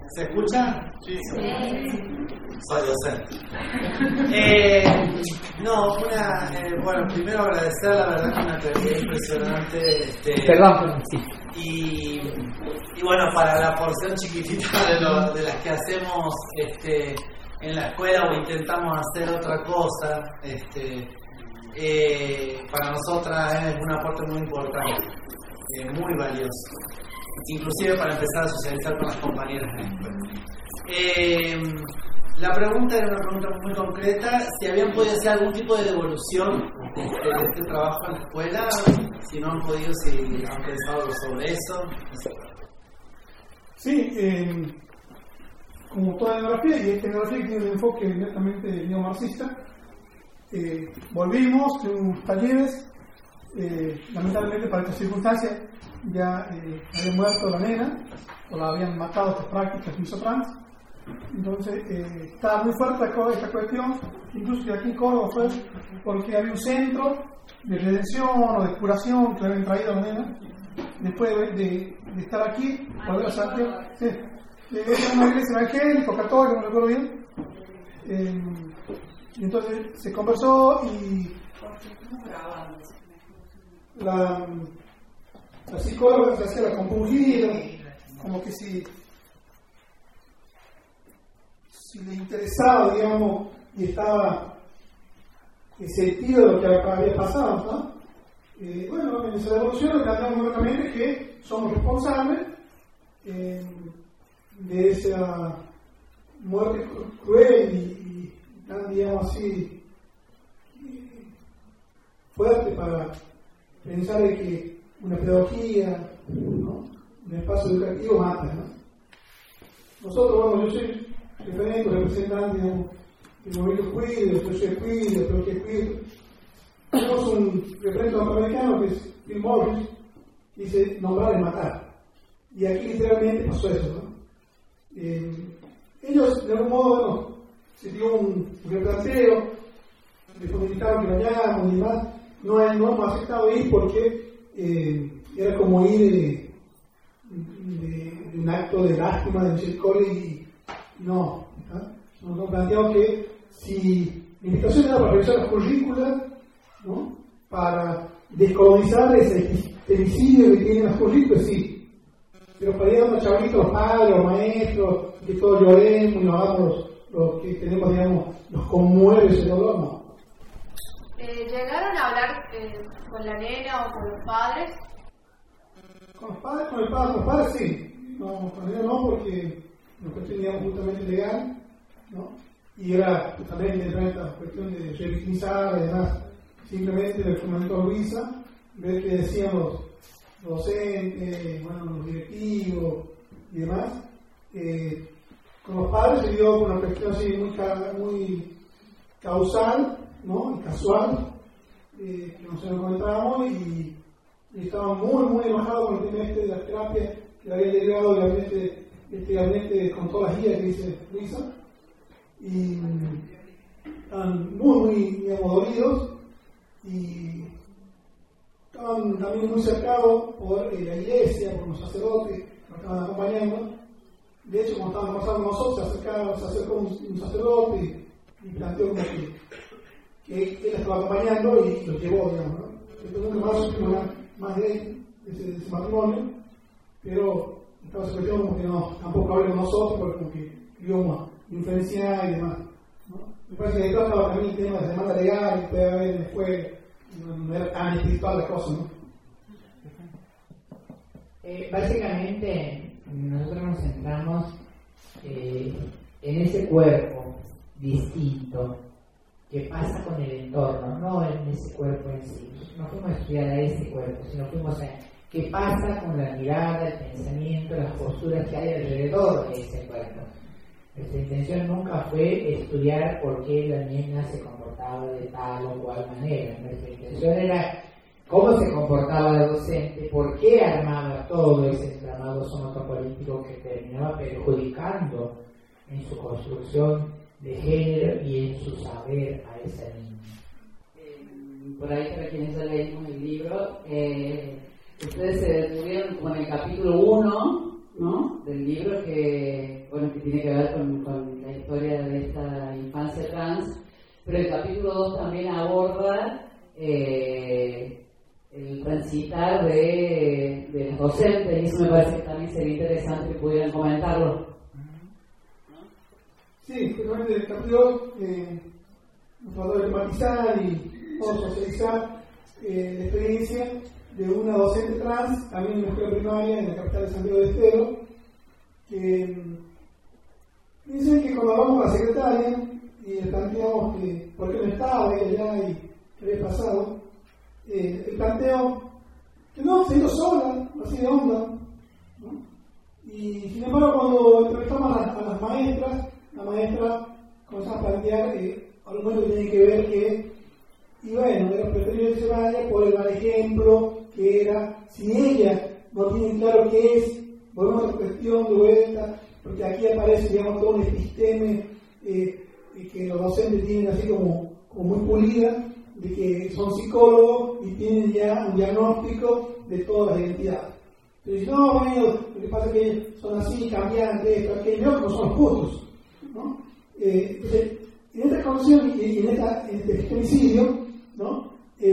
¿Se escucha? Sí. Soy docente. Bueno, primero agradecer, la verdad que una claridad impresionante. Perdón, sí. Y bueno, para la porción chiquitita de las que hacemos en la escuela o intentamos hacer otra cosa, para nosotras es un aporte muy importante, muy valioso. Inclusive para empezar a socializar con las compañeras en la escuela. La pregunta era una pregunta muy concreta, si habían podido hacer algún tipo de devolución de este trabajo en la escuela, si no han podido, si han pensado algo sobre eso. Sí, como toda etnografía, y esta etnografía que tiene un enfoque netamente neomarxista, volvimos de unos talleres, lamentablemente para estas circunstancias ya había muerto la nena, o la habían matado estas prácticas misotrans. Entonces estaba muy fuerte esta cuestión, incluso que aquí en Córdoba fue porque había un centro de redención o de curación que le habían traído a la nena después de estar aquí, volver a Santiago. Sí. Era una iglesia evangélica, católica, no recuerdo bien. Y entonces se conversó y la psicóloga se hacía la compungida, como que si le interesaba, digamos, y estaba sentido de lo que había pasado, ¿no? Bueno, en esa devolución planteamos nuevamente que somos responsables de esa muerte cruel y tan, digamos así, fuerte para pensar en que una pedagogía, ¿no?, un espacio educativo mata, ¿no? Nosotros, bueno, yo soy referente, representante, digamos, del movimiento queer, del proceso queer, del proyecto queer. Tenemos un referente norteamericano que es Bill Morris, que dice nombrar es matar. Y aquí literalmente pasó eso, ¿no? Ellos, de algún modo, bueno, se dio un replanteo, les comunicaron que vayamos y demás. No hemos aceptado ir porque era como ir de un acto de lástima, de misericordia, y no. Nos planteamos que si la invitación era para revisar las currículas, ¿no?, para descolonizar ese femicidio que tienen las currículas, sí. Pero para ir a unos chavitos, los padres, los maestros, que todos lloremos y nos hagamos los que tenemos, digamos, los conmueve ese dolor, no. ¿Llegaron a hablar con la nena o con los padres? Con los padres sí. No, con ellos no, porque nos cuestionamos justamente legal, ¿no? Y era justamente esta cuestión de revictimizar, además, simplemente del fundamento de Luisa, ver qué decían los docentes, bueno, los directivos y demás. Con los padres se dio una cuestión así muy causal, ¿no?, y casual, que nos encontramos y estaban muy enojados con el tema de la terapia que le había derivado este gabinete con todas las guías que dice Luisa, y estaban muy dolidos y estaban también muy cercados por la iglesia, por los sacerdotes que nos estaban acompañando. De hecho, cuando estábamos pasando nosotros, se acercó un sacerdote y planteó como que él estaba acompañando y lo llevó, digamos, ¿no? Entonces nunca más supimos más de ese matrimonio, pero estaba cuestión como que no, tampoco hablé con nosotros, porque como que íbamos a influenciar y demás, ¿no? Me parece que detrás estaba también el tema de demanda legal, que puede haber en la escuela, no era tan espiritual la cosa, ¿no? Básicamente, nosotros nos centramos en ese cuerpo distinto que pasa con el entorno, no en ese cuerpo en sí. No fuimos a estudiar a ese cuerpo, sino fuimos a qué pasa con la mirada, el pensamiento, las posturas que hay alrededor de ese cuerpo. Nuestra intención nunca fue estudiar por qué la nena se comportaba de tal o cual manera. Nuestra intención era cómo se comportaba la docente, por qué armaba todo ese entramado somatopolítico que terminaba perjudicando en su construcción de género y en su saber a esa niña. Por ahí, para quienes ya leímos el libro, ustedes se detuvieron con el capítulo 1 ¿no? Del libro que tiene que ver con la historia de esta infancia trans, pero el capítulo 2 también aborda el transitar de los docentes, y eso me parece que también sería interesante que pudieran comentarlo. Sí, justamente el capítulo nos trató de empatizar y socializar la experiencia de una docente trans, también en la escuela primaria en la capital de Santiago del Estero, que dicen que cuando hablamos con la secretaria y le planteamos que por qué no estaba ella allá y qué había pasado, el planteo que no, se ido sola, así de onda, ¿no? Y sin embargo cuando entrevistamos a las maestras, la maestra comenzó a plantear argumentos que tienen que ver que, y bueno, era preferible que se vaya por el mal ejemplo, que era, si ella no tiene claro qué es, volvemos a la cuestión de vuelta, porque aquí aparece, digamos, todo un episteme que los docentes tienen así como muy pulida, de que son psicólogos y tienen ya un diagnóstico de todas las identidades. Pero dicen, no, bueno, lo que pasa es que ellos son así, cambiantes, esto, aquello, no son justos, ¿no? Entonces, en esta condición y en este femicidio, ¿no?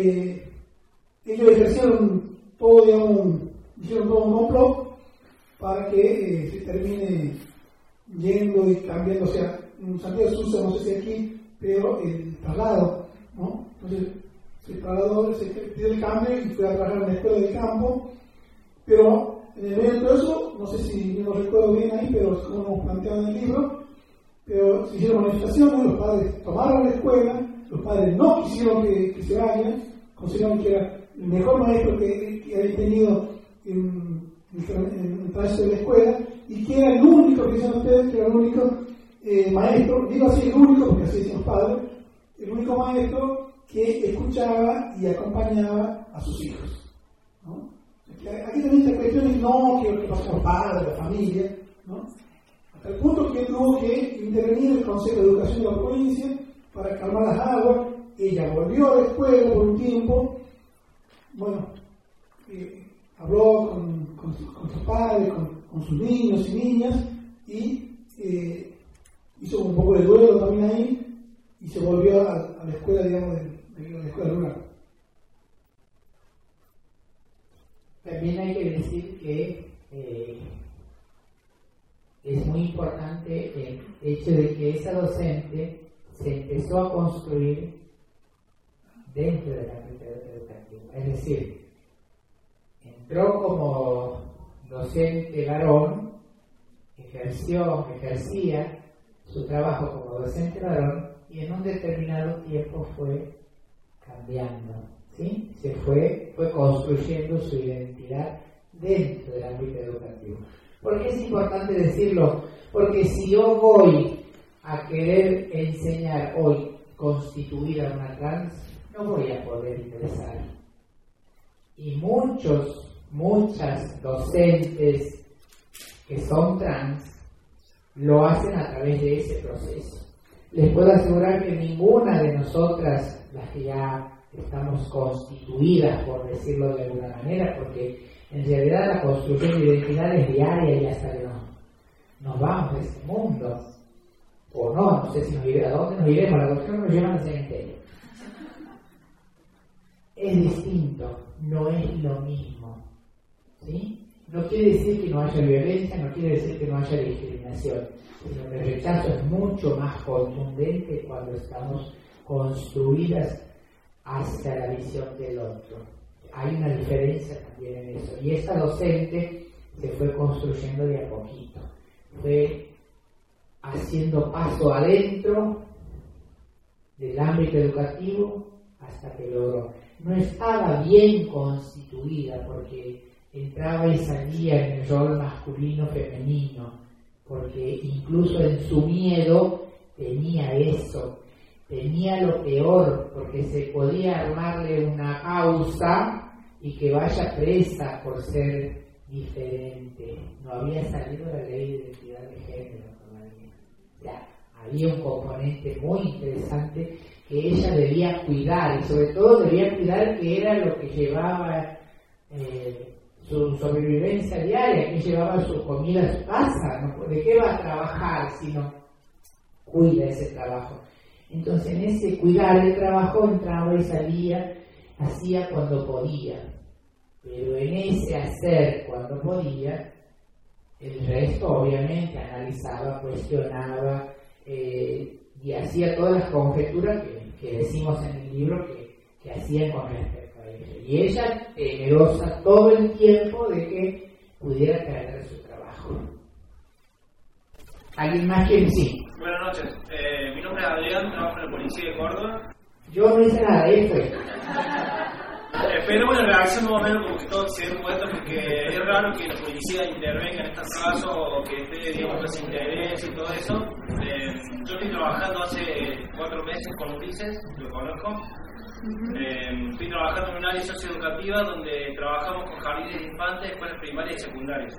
Ellos ejercieron todo, digamos, hicieron todo un complot para que se termine yendo y cambiando, o sea, en Santiago de Susa, no sé si aquí, pero el traslado, ¿no? Entonces, se trasladó, se pidió el cambio y fue a trabajar en la escuela del campo, pero en el medio de todo eso, no sé si no recuerdo bien ahí, pero es como hemos planteado en el libro, pero se hicieron manifestaciones, los padres tomaron la escuela, los padres no quisieron que se vayan, consideraron que era el mejor maestro que había tenido en el tránsito de la escuela, y que era el único, que dicen ustedes, que era el único maestro, digo así el único, porque así dicen los padres, el único maestro que escuchaba y acompañaba a sus hijos, ¿no? Aquí también esta cuestión es no, que pasa con los padres, la familia, ¿no? Hasta el punto que tuvo que intervenir el Consejo de Educación de la provincia para calmar las aguas. Ella volvió a la escuela por un tiempo, bueno, habló con sus padres, con sus niños y niñas, y hizo un poco de duelo también ahí, y se volvió a la escuela, digamos, de la escuela rural. También hay que decir que es muy importante el hecho de que esa docente se empezó a construir dentro de la comunidad educativa. Es decir, entró como docente varón, ejercía su trabajo como docente varón y en un determinado tiempo fue cambiando, ¿sí? Se fue construyendo su identidad dentro del ámbito educativo. ¿Por qué es importante decirlo? Porque si yo voy a querer enseñar hoy constituir a una trans, no voy a poder ingresar. Y muchas docentes que son trans lo hacen a través de ese proceso. Les puedo asegurar que ninguna de nosotras, las que ya estamos constituidas, por decirlo de alguna manera, porque en realidad la construcción de identidad es diaria y hasta que nos vamos de este mundo, o no sé si ¿a dónde nos iremos? La cuestión nos lleva al cementerio. Es distinto, no es lo mismo, ¿sí? No quiere decir que no haya violencia, no quiere decir que no haya discriminación, sino que el rechazo es mucho más contundente cuando estamos construidas hacia la visión del otro. Hay una diferencia también en eso. Y esta docente se fue construyendo de a poquito. Fue haciendo paso adentro del ámbito educativo hasta que logró. No estaba bien constituida porque entraba y salía en el rol masculino-femenino, porque incluso en su miedo tenía eso. Tenía lo peor, porque se podía armarle una causa y que vaya presa por ser diferente. No había salido la ley de identidad de género todavía. Ya, había un componente muy interesante que ella debía cuidar, y sobre todo debía cuidar que era lo que llevaba su sobrevivencia diaria, que llevaba su comida a su casa, ¿no? ¿De qué va a trabajar si no cuida ese trabajo? Entonces en ese cuidar el trabajo entraba y salía, hacía cuando podía, pero en ese hacer cuando podía, el resto obviamente analizaba, cuestionaba y hacía todas las conjeturas que decimos en el libro que hacían con respecto a ella. Y ella temerosa todo el tiempo de que pudiera perder su trabajo. ¿Alguien más quiere decir? Buenas noches, mi nombre es Adrián, trabajo en la policía de Córdoba. Yo no hice nada de esto. Esperemos la reacción más o menos como que todos se den cuenta, porque es raro que la policía intervenga en estos casos o que esté, digamos, ese interés y todo eso. Yo estoy trabajando hace 4 meses con Ulises, lo conozco. Estoy trabajando en un área socioeducativa donde trabajamos con jardines de infantes, escuelas primarias y secundarias.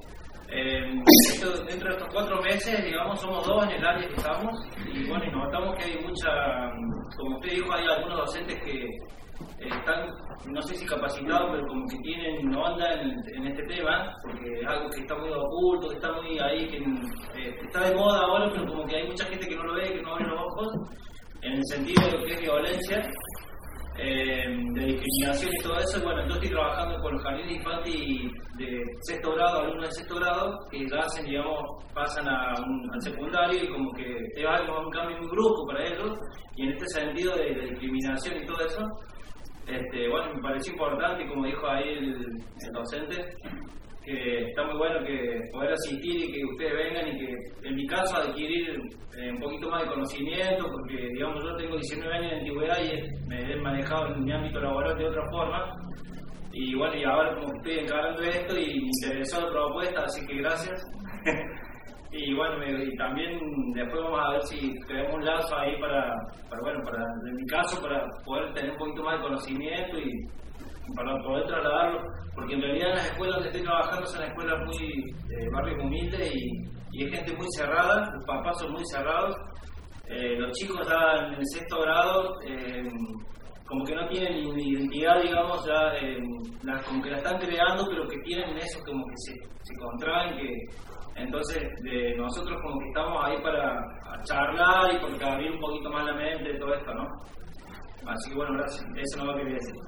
Dentro de estos 4 meses, digamos, somos 2 en el área que estamos y bueno, y notamos que hay mucha, como usted dijo, hay algunos docentes que están, no sé si capacitados, pero como que tienen onda en este tema, porque es algo que está muy oculto, que está muy ahí, que está de moda ahora, pero como que hay mucha gente que no lo ve, que no abre los ojos, en el sentido de lo que es violencia, de discriminación y todo eso. Bueno, yo estoy trabajando con los jardines de infantes y de sexto grado, alumnos de sexto grado, que ya hacen, digamos, pasan al secundario y como que es algo, un cambio muy brusco para ellos, y en este sentido de discriminación y todo eso, bueno, me pareció importante, como dijo ahí el docente, que está muy bueno que poder asistir y que ustedes vengan y que, en mi caso, adquirir un poquito más de conocimiento, porque, digamos, yo tengo 19 años de antigüedad y me he manejado en mi ámbito laboral de otra forma, y bueno, y ahora como que estoy encarando esto y me interesó la propuesta, así que gracias. Y bueno, y también después vamos a ver si creamos un lazo ahí para en mi caso, para poder tener un poquito más de conocimiento y para poder trasladarlo, porque en realidad las escuelas donde estoy trabajando son escuelas muy barrios humildes y es gente muy cerrada, los papás son muy cerrados, los chicos ya en el sexto grado como que no tienen ni identidad, digamos, ya como que la están creando, pero que tienen eso como que se contraen, que entonces nosotros como que estamos ahí para charlar y para abrir un poquito más la mente de todo esto, ¿no? Así que bueno, gracias, eso no lo quería decir.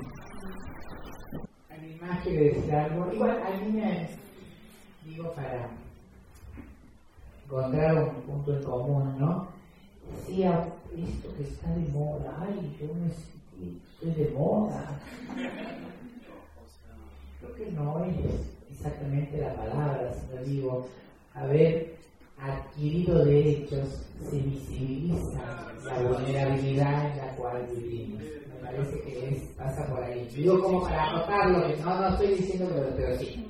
¿Alguien más quiere decir algo? Igual, alguien me digo para encontrar un punto en común, ¿no? Decía, esto que está de moda, ay, yo me sentí, estoy de moda. Creo que no es exactamente la palabra, sino digo, haber adquirido derechos se visibiliza la vulnerabilidad en la cual vivimos. Me parece que pasa por ahí. Digo como para acotarlo, que no estoy diciendo que pero sí.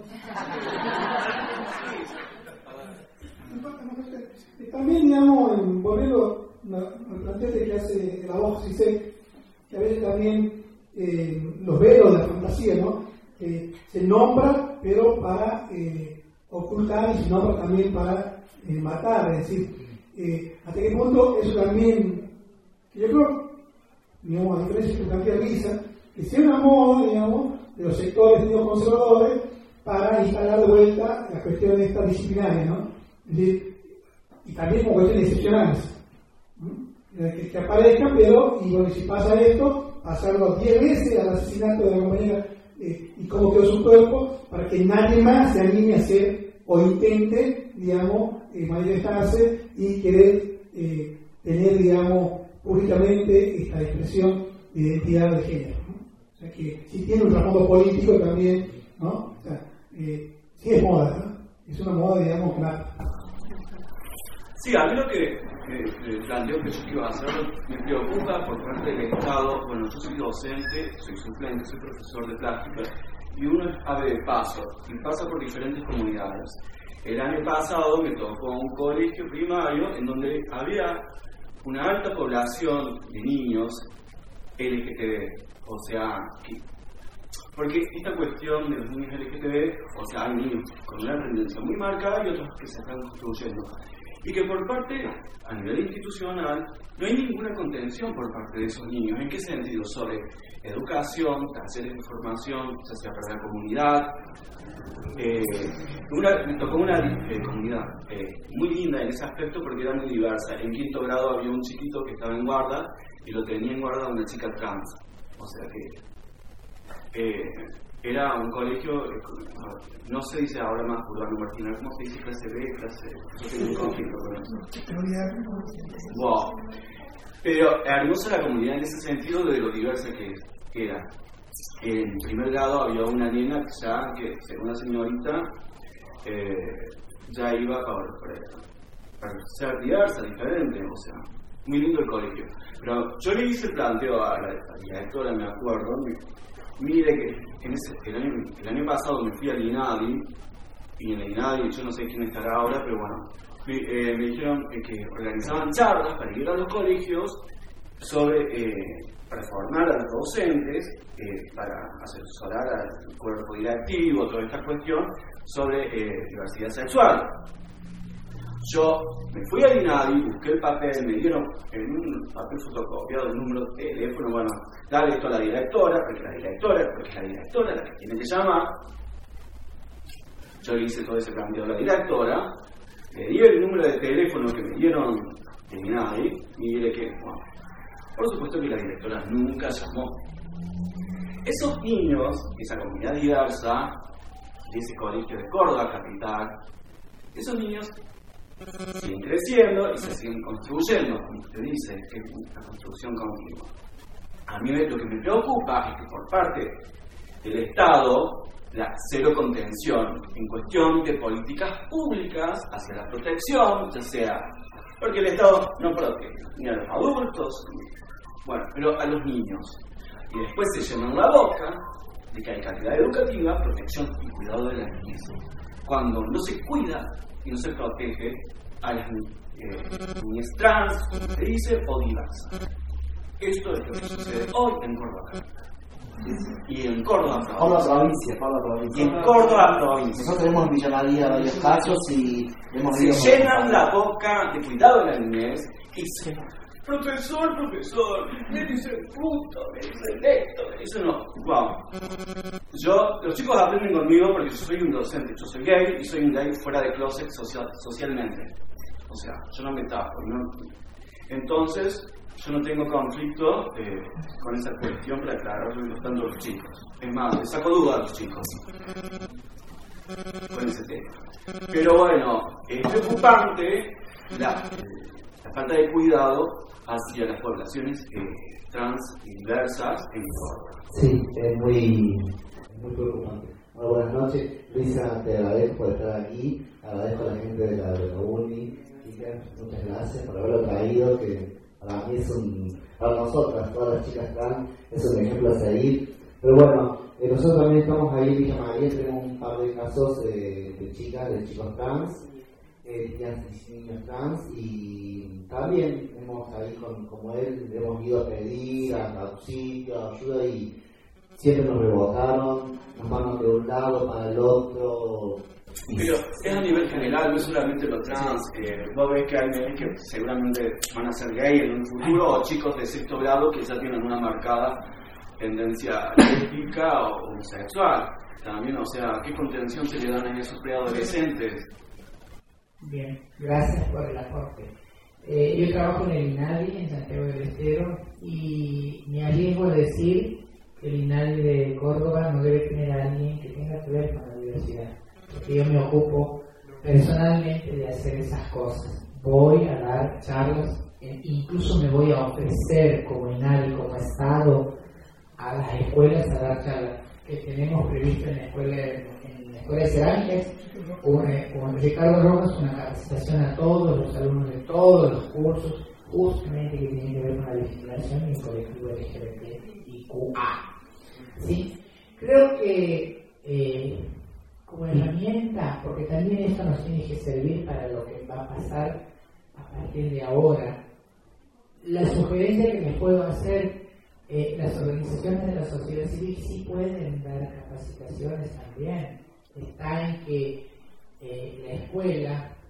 También, digamos, volviendo al planteo que hace la voz, que a veces también los velos de la fantasía, ¿no? Se nombra, pero para ocultar, y se nombra también para matar, es decir, hasta qué punto eso también, yo creo, digamos, a diferencia de tu cantidad de risa, que sea una moda, digamos, de los sectores neoconservadores para instalar de vuelta la cuestión de esta disciplinaria, ¿no? Es decir, y también como cuestiones excepcionales, que aparezca, pero, y bueno, si pasa esto, pasarlo 10 veces al asesinato de la compañera y cómo quedó su cuerpo, para que nadie más se anime a hacer o intente, digamos, manifestarse y querer tener, digamos, públicamente esta expresión de identidad de género, ¿no? O sea que si tiene un trasfondo político también, ¿no? O sea, sí es moda, ¿no? Es una moda, digamos, clara. Sí, a mí lo que planteo que yo quiero hacer me preocupa por parte del Estado. Bueno, yo soy docente, soy suplente, soy profesor de plástica y uno es ave de paso y pasa por diferentes comunidades. El año pasado me tocó un colegio primario en donde había una alta población de niños LGTB, o sea, porque esta cuestión de los niños LGTB, o sea, hay niños con una tendencia muy marcada y otros que se están construyendo. y que por parte, a nivel institucional, no hay ninguna contención por parte de esos niños. ¿En qué sentido? Sobre educación, talleres de formación, ya sea para la comunidad. Me tocó una comunidad muy linda en ese aspecto porque era muy diversa. En quinto grado había un chiquito que estaba en guarda y lo tenía en guarda una chica trans. O sea que era un colegio, no se dice ahora más Urbano Martínez, ¿cómo se dice? Clase B, clase... Yo tengo un conflicto con eso. Wow. Pero hermosa la comunidad en ese sentido de lo diversa que era. En primer grado había una nena que según la señorita, ya iba para ser diversa, diferente, o sea, muy lindo el colegio. Pero yo le hice el planteo a la directora, me acuerdo, mire que el año pasado me fui al INADI, y en el INADI, yo no sé quién estará ahora, pero bueno, me dijeron que organizaban charlas para ir a los colegios para formar a los docentes, para asesorar al cuerpo directivo, toda esta cuestión sobre diversidad sexual. Yo me fui al INADI, busqué el papel, me dieron en un papel fotocopiado el número de teléfono, bueno, dale esto a la directora, porque la directora es la que tiene que llamar. Yo le hice todo ese planteo a la directora, le di el número de teléfono que me dieron en INADI, y dile que, bueno, por supuesto que la directora nunca llamó. Esos niños, esa comunidad diversa, de ese colegio de Córdoba, capital, esos niños siguen creciendo y se siguen construyendo, como usted dice, que es una construcción continua. A mí lo que me preocupa es que por parte del Estado, la cero contención en cuestión de políticas públicas hacia la protección, ya sea porque el Estado no protege ni a los adultos, bueno, pero a los niños. Y después se llenan la boca de que hay calidad educativa, protección y cuidado de la niñez. Cuando no se cuida y no se protege a las niñez trans, se dice, o diversas. Esto es lo que sucede hoy en Córdoba. Y en Córdoba provincia. Y en Córdoba provincia. Nosotros tenemos en Villa María varios casos y hemos visto. Se llenan la boca de cuidado de la niñez y se... Profesor, me dicen puto, me dicen esto, eso no. Wow. Los chicos aprenden conmigo porque yo soy un docente, yo soy gay y soy un gay fuera de closet socialmente. O sea, yo no me tapo. Entonces, yo no tengo conflicto con esa cuestión para aclararlo tanto a los chicos. Es más, les saco duda a los chicos con ese tema. Pero bueno, es preocupante la falta de cuidado hacia las poblaciones trans y diversas en Córdoba. Sí, es muy preocupante. Bueno, buenas noches, Luisa, te agradezco por estar aquí, agradezco a la gente de la UNI, muchas gracias por haberlo traído, que para mí para nosotras, todas las chicas trans, es un ejemplo a seguir. Pero bueno, nosotros también estamos ahí en Villa María, tenemos un par de casos de chicos trans, niños trans, y también hemos ahí como él, hemos ido a pedir auxilio, ayuda, y siempre nos rebotaron, nos mandan de un lado para el otro. Pero es a nivel general, no solamente los trans. Vos ves que hay nenes que seguramente van a ser gay en un futuro, o chicos de sexto grado que ya tienen una marcada tendencia lésbica o homosexual. También, o sea, ¿qué contención se le dan a esos preadolescentes? Bien, gracias por el aporte. Yo trabajo en el INADI, en Santiago del Estero, y me arriesgo a decir que el INADI de Córdoba no debe tener a alguien que tenga que ver con la diversidad, porque yo me ocupo personalmente de hacer esas cosas. Voy a dar charlas, incluso me voy a ofrecer como INADI, como Estado, a las escuelas a dar charlas que tenemos previsto en la escuela de cerámicas, con Ricardo Rojas, una capacitación a todos los alumnos de todos los cursos, justamente que tienen que ver con la discriminación en el colectivo LGBTIQA. ¿Sí? Creo que como herramienta, porque también esto nos tiene que servir para lo que va a pasar a partir de ahora, la sugerencia que les puedo hacer, las organizaciones de la sociedad civil sí pueden dar capacitaciones también. Está en que la escuela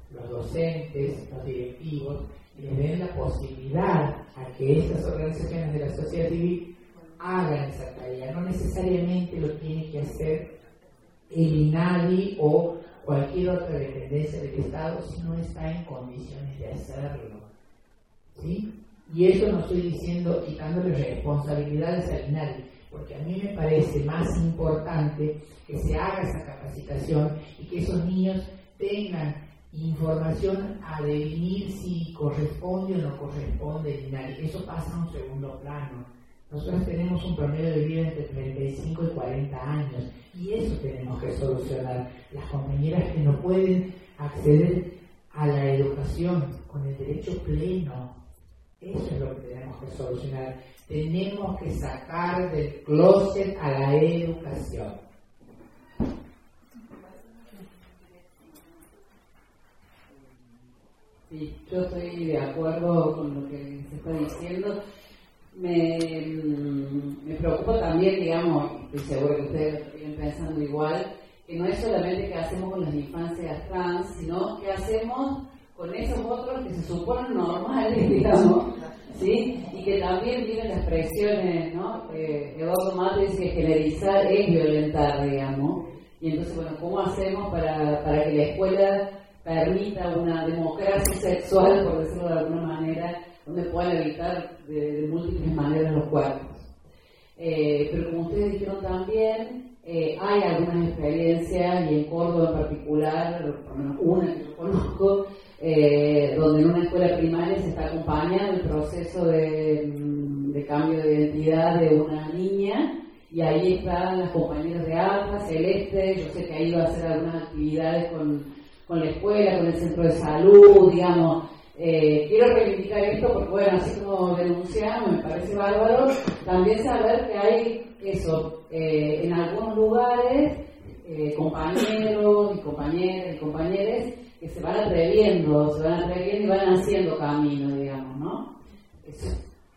los docentes, los directivos, les den la posibilidad a que estas organizaciones de la sociedad civil hagan esa tarea. No necesariamente lo tiene que hacer el INADI o cualquier otra dependencia del Estado si no está en condiciones de hacerlo, ¿sí? Y eso no estoy diciendo quitándole responsabilidades al INADI, porque a mí me parece más importante que se haga esa capacitación y que esos niños tengan información a definir si corresponde o no corresponde el INADI. Eso pasa a un segundo plano. Nosotros tenemos un promedio de vida entre 35 y 40 años y eso tenemos que solucionar. Las compañeras que no pueden acceder a la educación con el derecho pleno, eso es lo que tenemos que solucionar. Tenemos que sacar del closet a la educación. Sí, yo estoy de acuerdo con lo que se está diciendo. Me preocupa también, digamos, estoy seguro que ustedes lo siguen pensando igual, que no es solamente qué hacemos con las infancias trans, sino qué hacemos con esos otros que se suponen normales, digamos, ¿sí? Y que también viven las presiones, ¿no? Eduardo Mato dice que generalizar es violentar, digamos, y entonces, bueno, ¿cómo hacemos para que la escuela permita una democracia sexual, por decirlo de alguna manera, donde puedan evitar de múltiples maneras los cuerpos? Pero como ustedes dijeron también, hay algunas experiencias, y en Córdoba en particular, por lo menos una que yo conozco, donde en una escuela primaria se está acompañando el proceso de cambio de identidad de una niña, y ahí están las compañeras de AFA, Celeste, yo sé que ha ido a hacer algunas actividades con la escuela, con el centro de salud, digamos. Quiero reivindicar esto porque, bueno, así como denunciamos, me parece bárbaro, también saber que hay eso, en algunos lugares, compañeros y compañeras y compañeres que se van atreviendo y van haciendo camino, digamos, ¿no? Eso.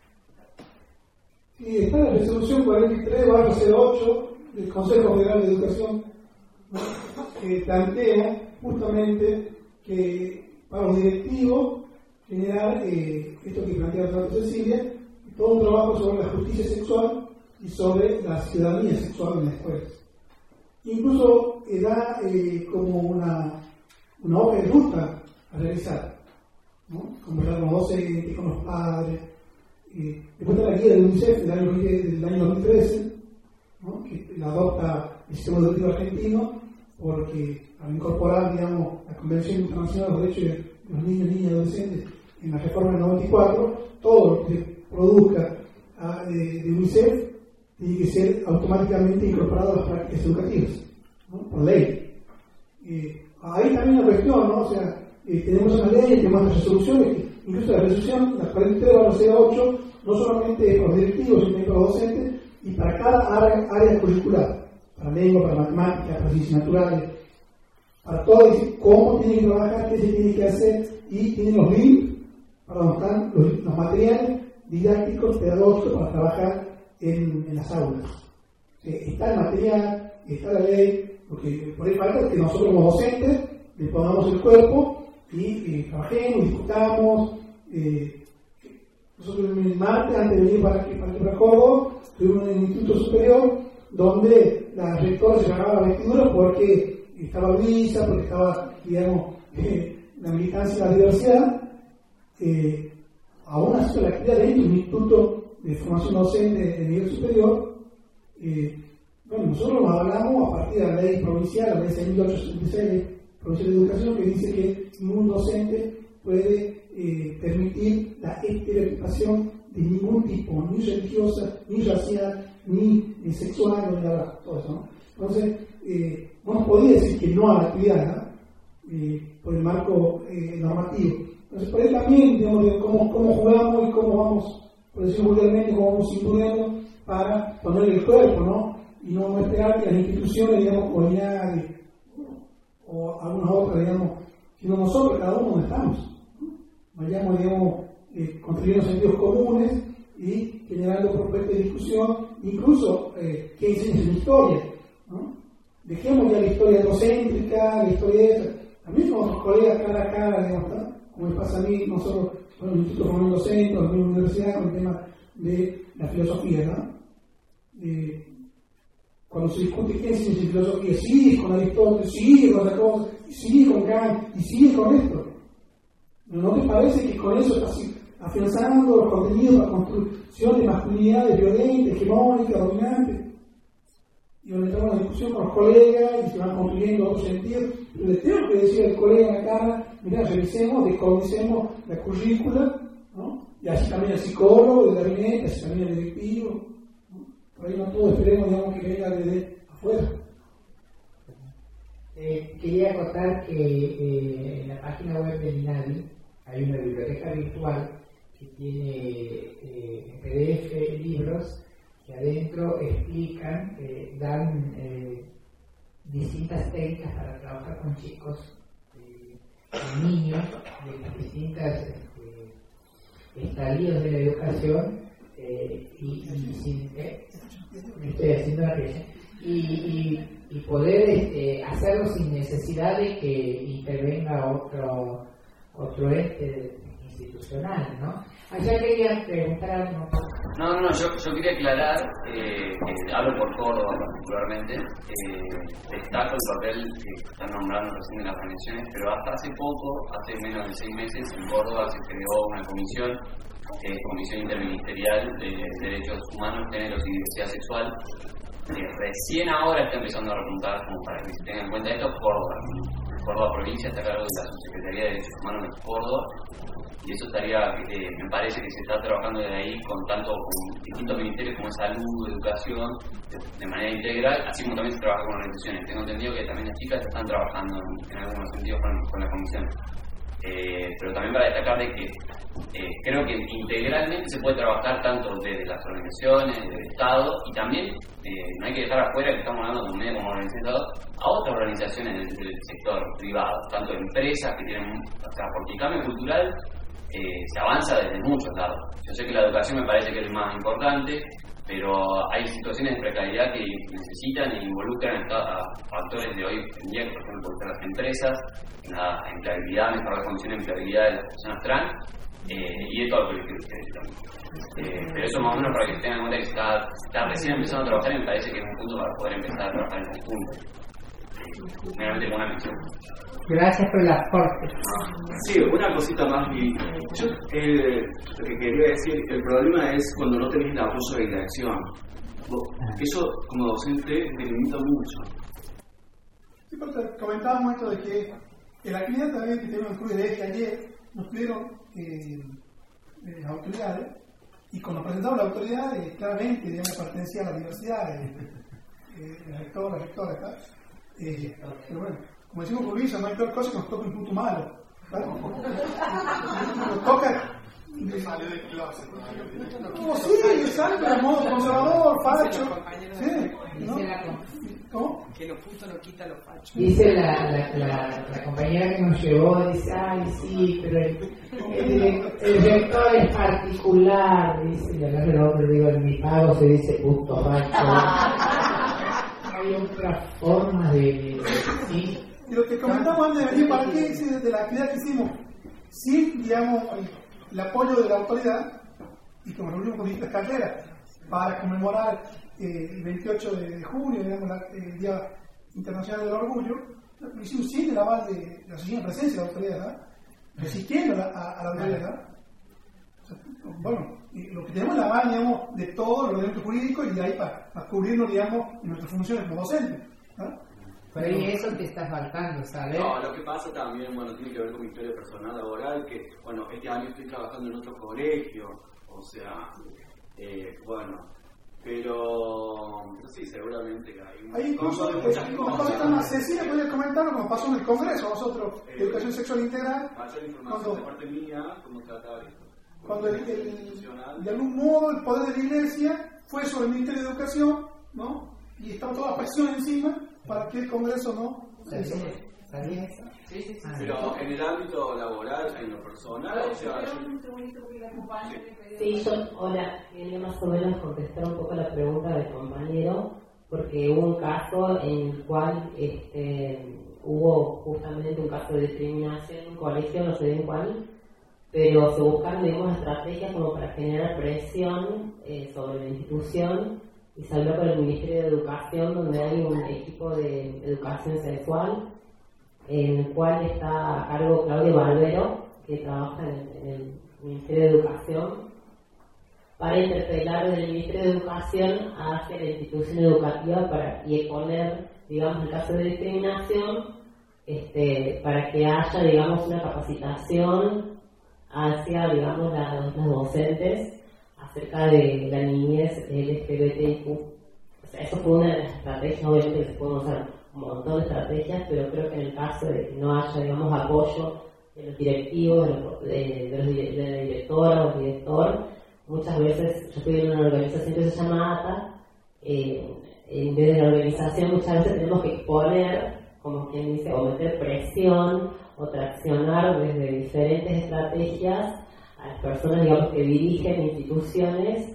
Y está la resolución 43/08 del Consejo Federal de Educación, ¿no? Que plantea justamente que para los directivos generar esto que plantea la Cecilia, todo un trabajo sobre la justicia sexual y sobre la ciudadanía sexual en las escuelas. Incluso da como una hoja de ruta a realizar, ¿no? Como hablar con los docentes, con los padres. Después de la guía del UNICEF del año 2013, ¿no? Que la adopta el sistema educativo argentino, porque al incorporar, digamos, la Convención Internacional de los Derechos de los Niños, Niñas y Adolescentes en la reforma del 94, todo lo que se produzca de UNICEF tiene que ser automáticamente incorporado a las prácticas educativas, ¿no? Por ley. Ahí también una cuestión, ¿no? O sea, tenemos una ley, tenemos las resoluciones, incluso la resolución, la 43/08, no solamente para los directivos, sino para los docentes, y para cada área curricular, para lengua, para matemáticas, para ciencias naturales, para todo, dice cómo tienen que trabajar, qué se tiene que hacer, y tienen los links para donde están los materiales didácticos, pedagógicos para trabajar en las aulas. Está el material, está la ley, porque por ahí falta que nosotros como docentes le pongamos el cuerpo y trabajemos, discutamos. Nosotros el martes, antes de venir para Córdoba, tuvimos un instituto superior donde la rectora se ganaba la vestidura porque estaba Luisa, porque estaba, digamos, la militancia de la diversidad. Aún así, la actividad de un instituto de formación docente de nivel superior, bueno, nosotros nos hablamos a partir de la ley provincial, la ley 6.866 provincial de educación, que dice que ningún docente puede permitir la estereotipación de ningún tipo, ni religiosa, ni racial, ni sexual, ni nada, todo eso, ¿no? Entonces, no nos podía decir que no a la actividad, ¿no? Por el marco normativo. Entonces, por ahí también, digamos, cómo jugamos y cómo vamos, por decirlo vulgarmente, cómo vamos imponiendo para ponerle el cuerpo, ¿no? Y no esperar que las instituciones, digamos, o INADI, o algunas otras, digamos, sino nosotros, cada uno donde estamos, ¿no? Vayamos, digamos, construyendo sentidos comunes y generando propuestas de discusión, incluso que enseñen su historia, ¿no? Dejemos ya la historia egocéntrica, la historia esa. también con otros colegas cara a cara, digamos, ¿no? Como me pasa a mí, nosotros, bueno, el Instituto Formando Docente, la universidad, con el tema de la filosofía, ¿no? Cuando se discute qué es filosofía, sigue con Aristóteles, sigue con otra cosa, sigue con Kant, y sigue con esto. ¿No te parece que con eso estás afianzando los contenidos para construcción de masculinidades violentas, hegemónicas, dominantes? Y donde entramos en la discusión con los colegas y se van construyendo otros sentidos. Pero le tengo que decir al colega en la cara, mira, revisemos, desconocemos la currícula, ¿no? Y así también el psicólogo, el gabinete, así también el directivo. Por ahí no todos esperemos, digamos, que venga desde afuera. Quería acotar que en la página web del INADI hay una biblioteca virtual que tiene en PDF libros que adentro explican, dan distintas técnicas para trabajar con chicos, con niños de distintos estadios de la educación me estoy haciendo la presión y poder hacerlo sin necesidad de que intervenga otro ente institucional, ¿no? Allá quería preguntar No, yo quería aclarar, hablo por Córdoba particularmente, destaco el papel que están nombrando recién de las organizaciones, pero hasta hace poco, hace menos de 6 meses, en Córdoba se creó una comisión interministerial de derechos humanos, géneros y diversidad sexual, que recién ahora está empezando a repuntar, como para que se tengan en cuenta esto. Córdoba provincia está a cargo de la Subsecretaría de Derechos Humanos de Córdoba, y eso estaría, me parece que se está trabajando desde ahí con distintos ministerios como salud, educación, de manera integral, así como también se trabaja con organizaciones. Tengo entendido que también las chicas están trabajando en algunos sentidos con la comisión. Pero también para destacar de que creo que integralmente se puede trabajar tanto desde las organizaciones, del Estado, y también no hay que dejar afuera que estamos hablando de un medio como organizado a otras organizaciones del sector privado, tanto empresas que tienen, porque el cambio cultural se avanza desde muchos lados. Yo sé que la educación me parece que es más importante, pero hay situaciones de precariedad que necesitan e involucran a factores de hoy en día, por ejemplo, las empresas, la empleabilidad, mejorar las condiciones de empleabilidad de las personas trans y de todo el colectivo también. Pero eso más o menos para que se tengan en cuenta que está recién empezando a trabajar, y me parece que es un punto para poder empezar a trabajar en conjunto. Meramente con una mención. Gracias por el aporte. Sí, una cosita más. Yo lo que quería decir, el problema es cuando no tenés el apoyo de dirección. Eso, como docente, me limita mucho. Sí, porque comentábamos esto de que en la actividad también que tenemos en Cruz de Eje ayer, nos pidieron las autoridades, y cuando presentamos la autoridad, claramente, digamos, pertenecía a la diversidad, el rector, la rectora, ¿verdad? Pero bueno, como decimos por Luisa, no hay peor cosa que nos toque un punto malo, ¿verdad? Nos toca. Salió del closet. No, sí, sale, pero de modo conservador, facho. Sí, ¿no? ¿Cómo? Que los puntos no quita los fachos. Dice la compañera que nos llevó, dice, ay sí, pero el director es particular, dice, y acá el otro digo, en mi pago se dice punto facho. Hay otra forma de sí. Y lo que comentamos antes de venir para aquí, desde la actividad que hicimos, sin, digamos, el apoyo de la autoridad, y como nos reunimos con distintas carreras para conmemorar el 28 de junio, digamos, el Día Internacional del Orgullo, lo hicimos sin el aval de la señora presencia de la autoridad, ¿verdad? Resistiendo a la autoridad, ¿verdad? O sea, bueno, lo que tenemos es el aval, digamos, de todo el ordenamiento jurídico, y de ahí para cubrirnos, digamos, en nuestras funciones como docentes, ¿verdad? Pero ahí eso te está faltando, ¿sabes? No, lo que pasa también, bueno, tiene que ver con mi historia personal laboral, que, bueno, este año estoy trabajando en otro colegio, o sea, bueno, pero sí, seguramente que hay... Ahí incluso, Cecilia podría comentarlo como pasó en el Congreso, nosotros, Educación Sexual Integral, mayor información de parte mía, cómo tratar esto. Cuando de algún modo el poder de la Iglesia fue sobre el Ministerio de Educación, ¿no? Y estaba toda la presión encima para que el Congreso no... ¿Sabía eso? Sí. Pero en el ámbito laboral, en lo personal, o sea... Sí, yo ahora quería más o menos contestar un poco la pregunta del compañero, porque hubo un caso en el cual hubo justamente un caso de discriminación en un colegio, no sé bien cuál, pero se buscaron, digamos, estrategias como para generar presión sobre la institución, y se habló con el Ministerio de Educación, donde hay un equipo de educación sexual, en el cual está a cargo Claudia Barbero, que trabaja en el Ministerio de Educación, para interpelar del Ministerio de Educación hacia la institución educativa y exponer, digamos, el caso de discriminación, para que haya, digamos, una capacitación hacia, digamos, los docentes acerca de la niñez LGBTIQ. O sea, eso fue una de las estrategias, obviamente que se pueden usar un montón de estrategias, pero creo que en el caso de que no haya, digamos, apoyo de los directivos, de la directora o el director, muchas veces, yo estoy en una organización que se llama ATA, desde la organización muchas veces tenemos que exponer, como quien dice, o meter presión o traccionar desde diferentes estrategias a las personas, digamos, que dirigen instituciones,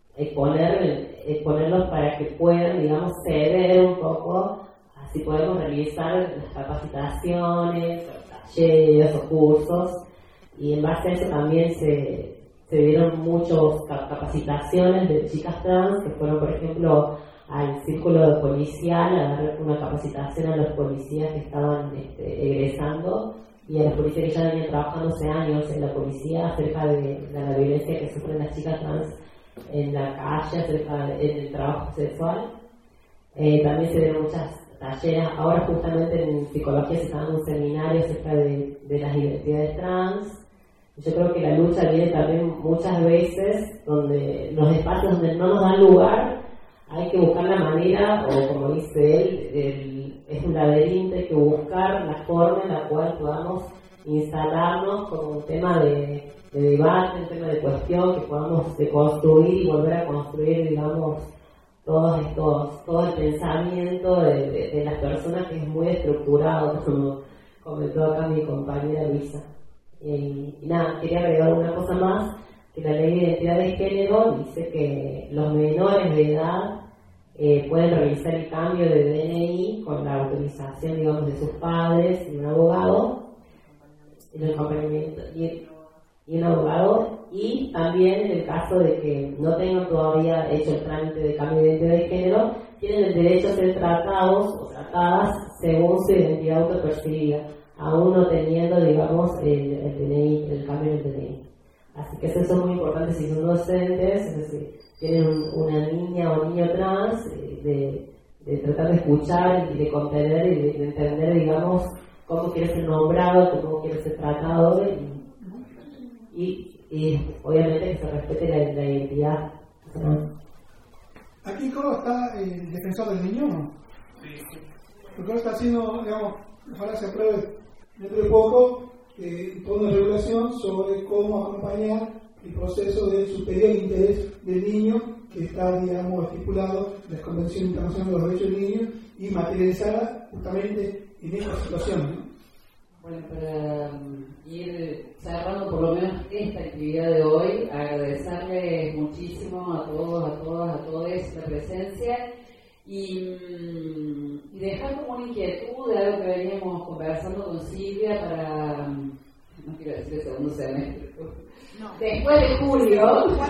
exponerlos para que puedan, digamos, ceder un poco, así podemos realizar las capacitaciones, talleres o cursos, y en base a eso también se dieron muchas capacitaciones de chicas trans que fueron, por ejemplo, al círculo policial a dar una capacitación a los policías que estaban egresando y a los policías que ya venían trabajando hace años en la policía acerca de la violencia que sufren las chicas trans en la calle, acerca del trabajo sexual. También se dieron muchas talleres. Ahora justamente en psicología se está dando un seminario acerca de las identidades trans. Yo creo que la lucha viene también muchas veces donde los espacios donde no nos dan lugar, hay que buscar la manera, o como dice él, es un laberinto, hay que buscar la forma en la cual podamos instalarnos como un tema de debate, un tema de cuestión, que podamos deconstruir y volver a construir, digamos, todo el pensamiento de las personas, que es muy estructurado, como comentó acá mi compañera Luisa. Y nada, quería agregar una cosa más, que la ley de identidad de género dice que los menores de edad pueden realizar el cambio de DNI con la autorización, digamos, de sus padres y un abogado, y el acompañamiento y un abogado, y también en el caso de que no tengan todavía hecho el trámite de cambio de identidad de género, tienen el derecho a ser tratados o tratadas según su identidad autopercibida, aún no teniendo, digamos, el DNI, el cambio del DNI. Así que eso es muy importante si son docentes, es decir, tienen una niña o niño trans, de tratar de escuchar y de comprender y de entender, digamos, cómo quiere ser nombrado, cómo quiere ser tratado, y obviamente que se respete la identidad. Aquí cómo está el defensor del niño, ¿no? Sí. Porque ahora está haciendo, digamos, ojalá se apruebe dentro de poco toda una regulación sobre cómo acompañar el proceso del superior interés del niño, que está, digamos, estipulado en la Convención Internacional de los Derechos del Niño y materializada justamente en esta situación, ¿no? Bueno, para ir cerrando por lo menos esta actividad de hoy, agradecerles muchísimo a todos, a todas, a todos la presencia y dejar como una inquietud de algo que veníamos conversando con Silvia para, no quiero decir el segundo semestre, después de julio,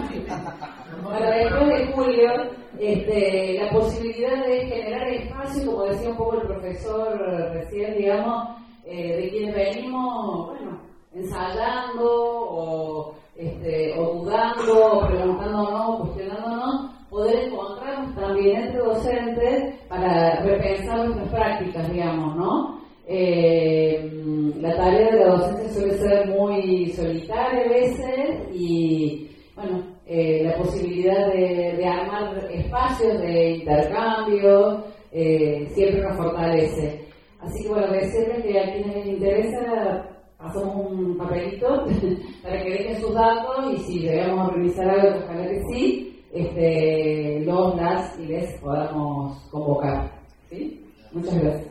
la posibilidad de generar espacio, como decía un poco el profesor recién, digamos, de quienes venimos, bueno, ensayando o dudando, o preguntándonos, cuestionándonos, poder encontrarnos también entre docentes para repensar nuestras prácticas, digamos, ¿no? La tarea de la docencia suele ser muy solitaria a veces y, bueno, la posibilidad de armar espacios de intercambio siempre nos fortalece. Así que, bueno, decirles que a quienes les interesa pasamos un papelito para que dejen sus datos y si llegamos a revisar algo, ojalá que sí, las y les podamos convocar. ¿Sí? Muchas gracias.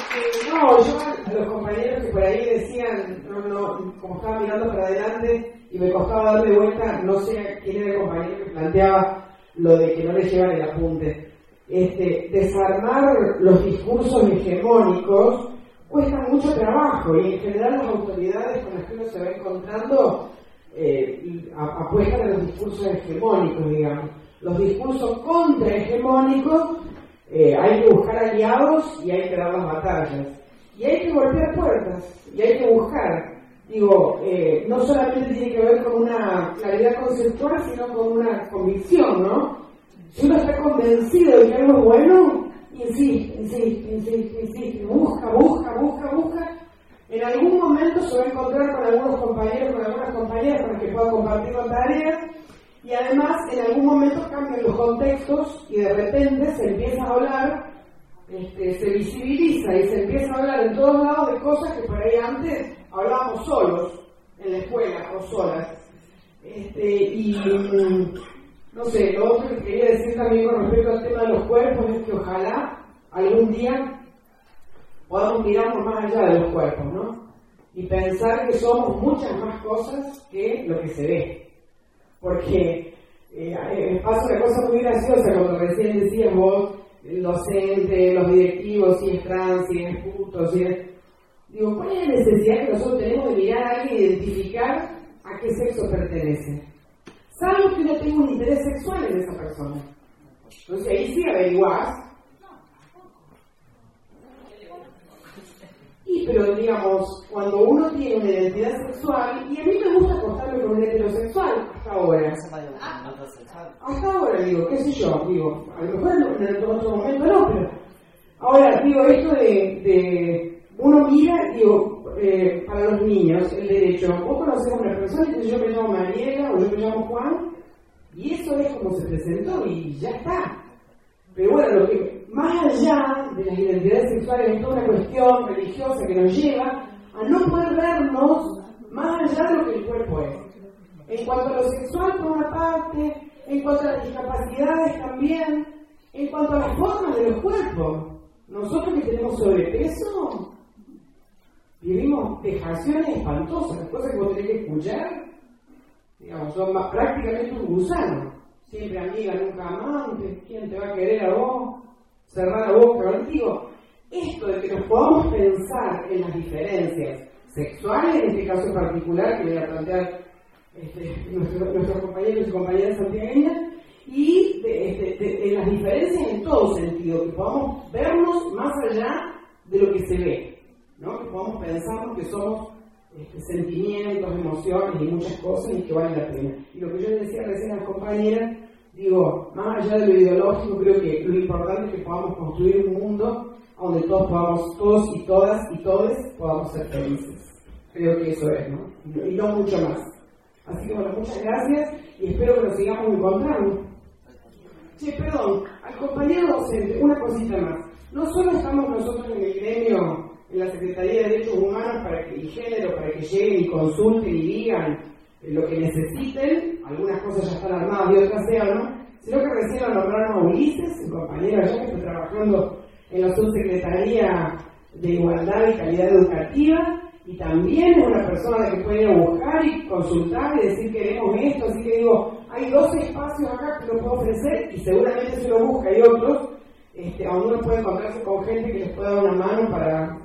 No, yo a los compañeros que por ahí decían, como estaba mirando para adelante y me costaba darle vuelta, no sé quién era el compañero que planteaba lo de que no le llevan el apunte. Desarmar los discursos hegemónicos cuesta mucho trabajo y en general las autoridades con las que uno se va encontrando apuestan a los discursos hegemónicos, digamos. Los discursos contrahegemónicos hay que buscar aliados y hay que dar las batallas. Y hay que golpear puertas y hay que buscar. Digo, no solamente tiene que ver con una claridad conceptual, sino con una convicción, ¿no? Si uno está convencido de que algo es bueno, insiste, busca. En algún momento se va a encontrar con algunos compañeros, con algunas compañeras con las que pueda compartir la tarea, y además en algún momento cambian los contextos y de repente se empieza a hablar, se visibiliza y se empieza a hablar en todos lados de cosas que por ahí antes hablábamos solos, en la escuela o solas. No sé, lo otro que quería decir también con respecto al tema de los cuerpos es que ojalá algún día podamos mirarnos más allá de los cuerpos, ¿no? Y pensar que somos muchas más cosas que lo que se ve. Porque pasa una cosa muy graciosa cuando recién decías vos, el docente, los directivos, si es trans, si es puto, si es... Digo, ¿cuál es la necesidad que nosotros tenemos de mirar a alguien e identificar a qué sexo pertenece? Salvo que no tenga un interés sexual en esa persona. Entonces ahí sí averiguás. Pero digamos, cuando uno tiene una identidad sexual, y a mí me gusta acostarme con un heterosexual hasta ahora. Hasta ahora, digo, qué sé yo, digo, a lo mejor en otro momento no, pero ahora, digo, esto de uno mira, digo, para los niños, el derecho, vos conocés a una persona que yo me llamo Mariela o yo me llamo Juan, y eso es como se presentó y ya está. Pero bueno, lo que más allá de las identidades sexuales es toda una cuestión religiosa que nos lleva a no poder vernos más allá de lo que el cuerpo es. En cuanto a lo sexual por una parte, en cuanto a las discapacidades también, en cuanto a las formas de los cuerpos. Nosotros que tenemos sobrepeso, vivimos vejaciones espantosas, las cosas que vos tenés que escuchar, digamos, son prácticamente un gusano. Siempre amiga, nunca amante, ¿quién te va a querer a vos? Cerrar la boca contigo. Esto de que nos podamos pensar en las diferencias sexuales, en este caso particular, que voy a plantear nuestros compañeros y compañeras santiagueñas, y de las diferencias en todo sentido, que podamos vernos más allá de lo que se ve, ¿no? Que podamos pensar que somos sentimientos, emociones y muchas cosas y que vale la pena. Y lo que yo decía recién a las compañeras, digo, más allá de lo ideológico, creo que lo importante es que podamos construir un mundo donde todos y todas y todes podamos ser felices. Creo que eso es, ¿no? Y no mucho más. Así que bueno, muchas gracias y espero que nos sigamos encontrando. Perdón, al compañero docente, una cosita más. No solo estamos nosotros en el gremio, en la Secretaría de Derechos Humanos y Género, para que lleguen y consulten y digan lo que necesiten, algunas cosas ya están armadas y otras se arman, sino que recién lo nombraron a Ulises, el compañero allá que está trabajando en la Subsecretaría de Igualdad y Calidad Educativa, y también es una persona a la que puede ir a buscar y consultar y decir queremos esto, así que digo, hay 12 espacios acá que lo puedo ofrecer y seguramente se lo busca, y otros, aún uno puede encontrarse con gente que les pueda dar una mano para